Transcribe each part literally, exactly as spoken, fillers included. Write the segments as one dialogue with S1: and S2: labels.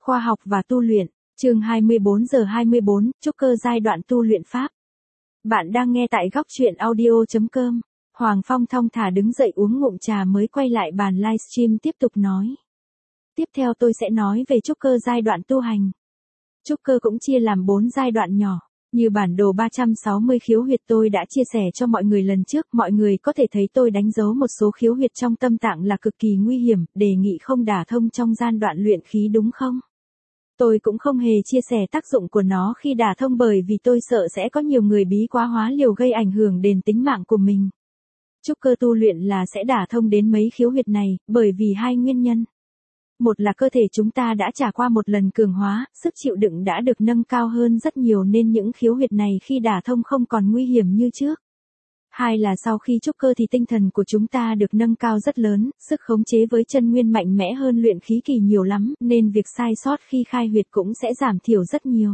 S1: Khoa học và tu luyện, chương hai mươi bốn giờ hai mươi bốn, trúc cơ giai đoạn tu luyện pháp. Bạn đang nghe tại góc truyện audio chấm com. Hoàng Phong thong thả đứng dậy uống ngụm trà mới quay lại bàn livestream tiếp tục nói. Tiếp theo tôi sẽ nói về trúc cơ giai đoạn tu hành. Trúc cơ cũng chia làm bốn giai đoạn nhỏ. Như bản đồ ba trăm sáu mươi khiếu huyệt tôi đã chia sẻ cho mọi người lần trước, mọi người có thể thấy tôi đánh dấu một số khiếu huyệt trong tâm tạng là cực kỳ nguy hiểm, đề nghị không đả thông trong gian đoạn luyện khí đúng không? Tôi cũng không hề chia sẻ tác dụng của nó khi đả thông bởi vì tôi sợ sẽ có nhiều người bí quá hóa liều gây ảnh hưởng đến tính mạng của mình. Trúc cơ tu luyện là sẽ đả thông đến mấy khiếu huyệt này, bởi vì hai nguyên nhân. Một là cơ thể chúng ta đã trải qua một lần cường hóa, sức chịu đựng đã được nâng cao hơn rất nhiều nên những khiếu huyệt này khi đả thông không còn nguy hiểm như trước. Hai là sau khi trúc cơ thì tinh thần của chúng ta được nâng cao rất lớn, sức khống chế với chân nguyên mạnh mẽ hơn luyện khí kỳ nhiều lắm, nên việc sai sót khi khai huyệt cũng sẽ giảm thiểu rất nhiều.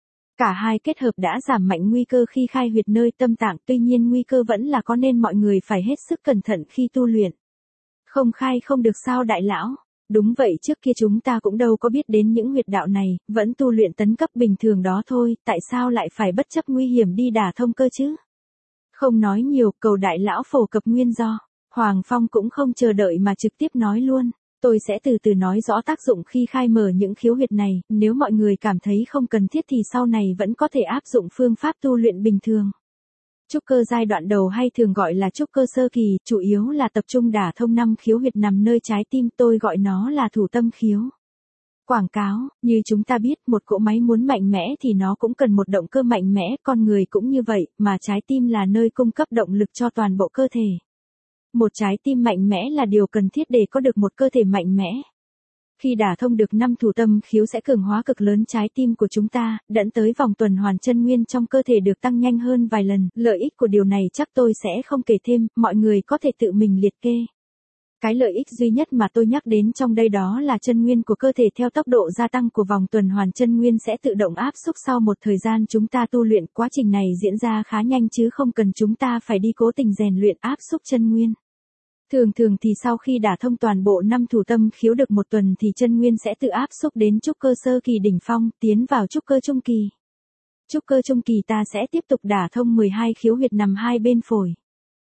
S1: Cả hai kết hợp đã giảm mạnh nguy cơ khi khai huyệt nơi tâm tạng, tuy nhiên nguy cơ vẫn là có nên mọi người phải hết sức cẩn thận khi tu luyện. Không khai không được sao đại lão? Đúng vậy, trước kia chúng ta cũng đâu có biết đến những huyệt đạo này, vẫn tu luyện tấn cấp bình thường đó thôi, tại sao lại phải bất chấp nguy hiểm đi đả thông cơ chứ? Không nói nhiều, cầu đại lão phổ cập nguyên do. Hoàng Phong cũng không chờ đợi mà trực tiếp nói luôn. Tôi sẽ từ từ nói rõ tác dụng khi khai mở những khiếu huyệt này, nếu mọi người cảm thấy không cần thiết thì sau này vẫn có thể áp dụng phương pháp tu luyện bình thường. Trúc cơ giai đoạn đầu hay thường gọi là trúc cơ sơ kỳ, chủ yếu là tập trung đả thông năm khiếu huyệt nằm nơi trái tim, tôi gọi nó là thủ tâm khiếu. Quảng cáo, như chúng ta biết, một cỗ máy muốn mạnh mẽ thì nó cũng cần một động cơ mạnh mẽ, con người cũng như vậy, mà trái tim là nơi cung cấp động lực cho toàn bộ cơ thể. Một trái tim mạnh mẽ là điều cần thiết để có được một cơ thể mạnh mẽ. Khi đả thông được năm thủ tâm khiếu sẽ cường hóa cực lớn trái tim của chúng ta, dẫn tới vòng tuần hoàn chân nguyên trong cơ thể được tăng nhanh hơn vài lần, lợi ích của điều này chắc tôi sẽ không kể thêm, mọi người có thể tự mình liệt kê. Cái lợi ích duy nhất mà tôi nhắc đến trong đây đó là chân nguyên của cơ thể theo tốc độ gia tăng của vòng tuần hoàn chân nguyên sẽ tự động áp xúc sau một thời gian chúng ta tu luyện, quá trình này diễn ra khá nhanh chứ không cần chúng ta phải đi cố tình rèn luyện áp xúc chân nguyên. Thường thường thì sau khi đả thông toàn bộ năm thủ tâm khiếu được một tuần thì chân nguyên sẽ tự áp xúc đến trúc cơ sơ kỳ đỉnh phong, tiến vào trúc cơ trung kỳ. Trúc cơ trung kỳ ta sẽ tiếp tục đả thông mười hai khiếu huyệt nằm hai bên phổi.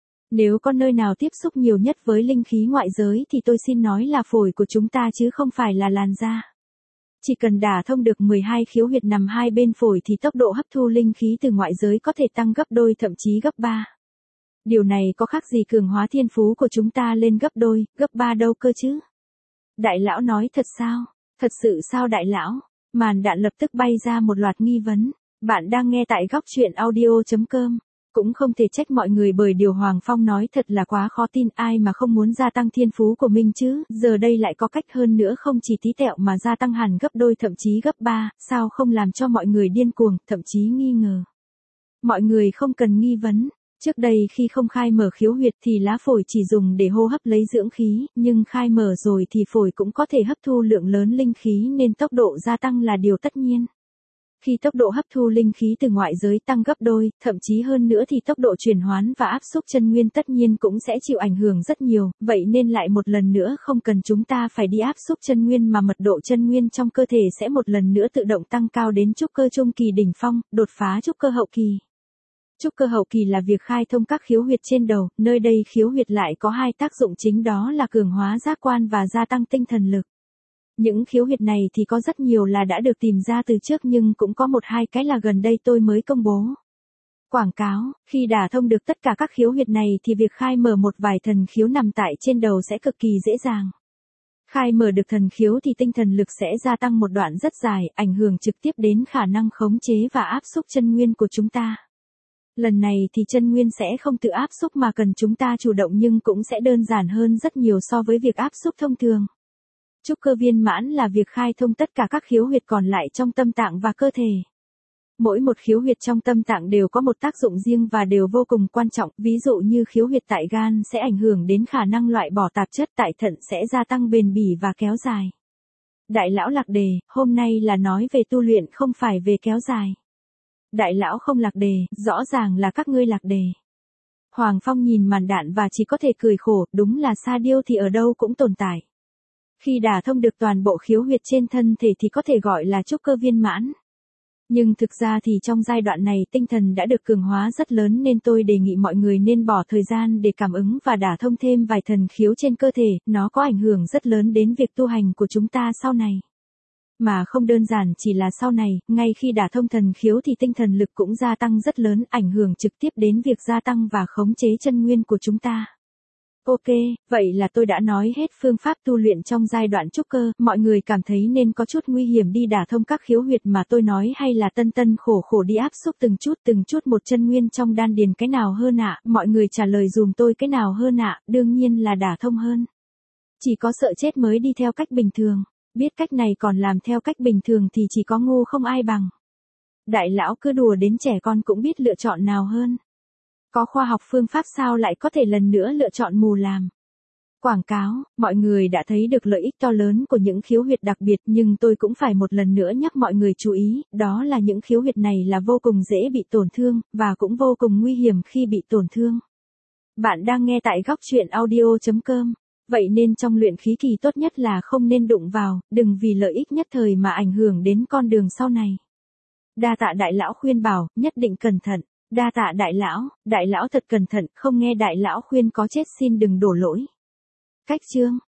S1: Nếu có nơi nào tiếp xúc nhiều nhất với linh khí ngoại giới thì tôi xin nói là phổi của chúng ta chứ không phải là làn da. Chỉ cần đả thông được mười hai khiếu huyệt nằm hai bên phổi thì tốc độ hấp thu linh khí từ ngoại giới có thể tăng gấp đôi thậm chí gấp ba. Điều này có khác gì cường hóa thiên phú của chúng ta lên gấp đôi, gấp ba đâu cơ chứ? Đại lão nói thật sao? Thật sự sao đại lão? Màn đạn lập tức bay ra một loạt nghi vấn. Bạn đang nghe tại góc truyện audio chấm com. Cũng không thể trách mọi người bởi điều Hoàng Phong nói thật là quá khó tin, ai mà không muốn gia tăng thiên phú của mình chứ, giờ đây lại có cách hơn nữa không chỉ tí tẹo mà gia tăng hẳn gấp đôi thậm chí gấp ba, sao không làm cho mọi người điên cuồng, thậm chí nghi ngờ. Mọi người không cần nghi vấn. Trước đây khi không khai mở khiếu huyệt thì lá phổi chỉ dùng để hô hấp lấy dưỡng khí, nhưng khai mở rồi thì phổi cũng có thể hấp thu lượng lớn linh khí nên tốc độ gia tăng là điều tất nhiên. Khi tốc độ hấp thu linh khí từ ngoại giới tăng gấp đôi, thậm chí hơn nữa thì tốc độ chuyển hoán và áp xúc chân nguyên tất nhiên cũng sẽ chịu ảnh hưởng rất nhiều, vậy nên lại một lần nữa không cần chúng ta phải đi áp xúc chân nguyên mà mật độ chân nguyên trong cơ thể sẽ một lần nữa tự động tăng cao đến trúc cơ trung kỳ đỉnh phong, đột phá trúc cơ hậu kỳ. Trúc cơ hậu kỳ là việc khai thông các khiếu huyệt trên đầu, nơi đây khiếu huyệt lại có hai tác dụng chính đó là cường hóa giác quan và gia tăng tinh thần lực. Những khiếu huyệt này thì có rất nhiều là đã được tìm ra từ trước nhưng cũng có một hai cái là gần đây tôi mới công bố. Quảng cáo, khi đả thông được tất cả các khiếu huyệt này thì việc khai mở một vài thần khiếu nằm tại trên đầu sẽ cực kỳ dễ dàng. Khai mở được thần khiếu thì tinh thần lực sẽ gia tăng một đoạn rất dài, ảnh hưởng trực tiếp đến khả năng khống chế và áp xúc chân nguyên của chúng ta. Lần này thì chân nguyên sẽ không tự áp xúc mà cần chúng ta chủ động nhưng cũng sẽ đơn giản hơn rất nhiều so với việc áp xúc thông thường. Trúc cơ viên mãn là việc khai thông tất cả các khiếu huyệt còn lại trong tâm tạng và cơ thể. Mỗi một khiếu huyệt trong tâm tạng đều có một tác dụng riêng và đều vô cùng quan trọng, ví dụ như khiếu huyệt tại gan sẽ ảnh hưởng đến khả năng loại bỏ tạp chất, tại thận sẽ gia tăng bền bỉ và kéo dài. Đại lão lạc đề, hôm nay là nói về tu luyện không phải về kéo dài. Đại lão không lạc đề, rõ ràng là các ngươi lạc đề. Hoàng Phong nhìn màn đạn và chỉ có thể cười khổ, đúng là sa điêu thì ở đâu cũng tồn tại. Khi đả thông được toàn bộ khiếu huyệt trên thân thể thì có thể gọi là trúc cơ viên mãn. Nhưng thực ra thì trong giai đoạn này tinh thần đã được cường hóa rất lớn nên tôi đề nghị mọi người nên bỏ thời gian để cảm ứng và đả thông thêm vài thần khiếu trên cơ thể, nó có ảnh hưởng rất lớn đến việc tu hành của chúng ta sau này. Mà không đơn giản chỉ là sau này, ngay khi đả thông thần khiếu thì tinh thần lực cũng gia tăng rất lớn, ảnh hưởng trực tiếp đến việc gia tăng và khống chế chân nguyên của chúng ta. Ok, vậy là tôi đã nói hết phương pháp tu luyện trong giai đoạn trúc cơ, mọi người cảm thấy nên có chút nguy hiểm đi đả thông các khiếu huyệt mà tôi nói hay là tân tân khổ khổ đi áp xúc từng chút từng chút một chân nguyên trong đan điền, cái nào hơn ạ? Mọi người trả lời dùm tôi cái nào hơn ạ? Đương nhiên là đả thông hơn. Chỉ có sợ chết mới đi theo cách bình thường, biết cách này còn làm theo cách bình thường thì chỉ có ngu không ai bằng. Đại lão cứ đùa đến trẻ con cũng biết lựa chọn nào hơn. Có khoa học phương pháp sao lại có thể lần nữa lựa chọn mù làm. Quảng cáo, mọi người đã thấy được lợi ích to lớn của những khiếu huyệt đặc biệt nhưng tôi cũng phải một lần nữa nhắc mọi người chú ý, đó là những khiếu huyệt này là vô cùng dễ bị tổn thương, và cũng vô cùng nguy hiểm khi bị tổn thương. Bạn đang nghe tại góc truyện audio chấm com, vậy nên trong luyện khí kỳ tốt nhất là không nên đụng vào, đừng vì lợi ích nhất thời mà ảnh hưởng đến con đường sau này. Đa tạ đại lão khuyên bảo, nhất định cẩn thận. Đa tạ đại lão, đại lão thật cẩn thận, không nghe đại lão khuyên có chết xin đừng đổ lỗi. Cách chương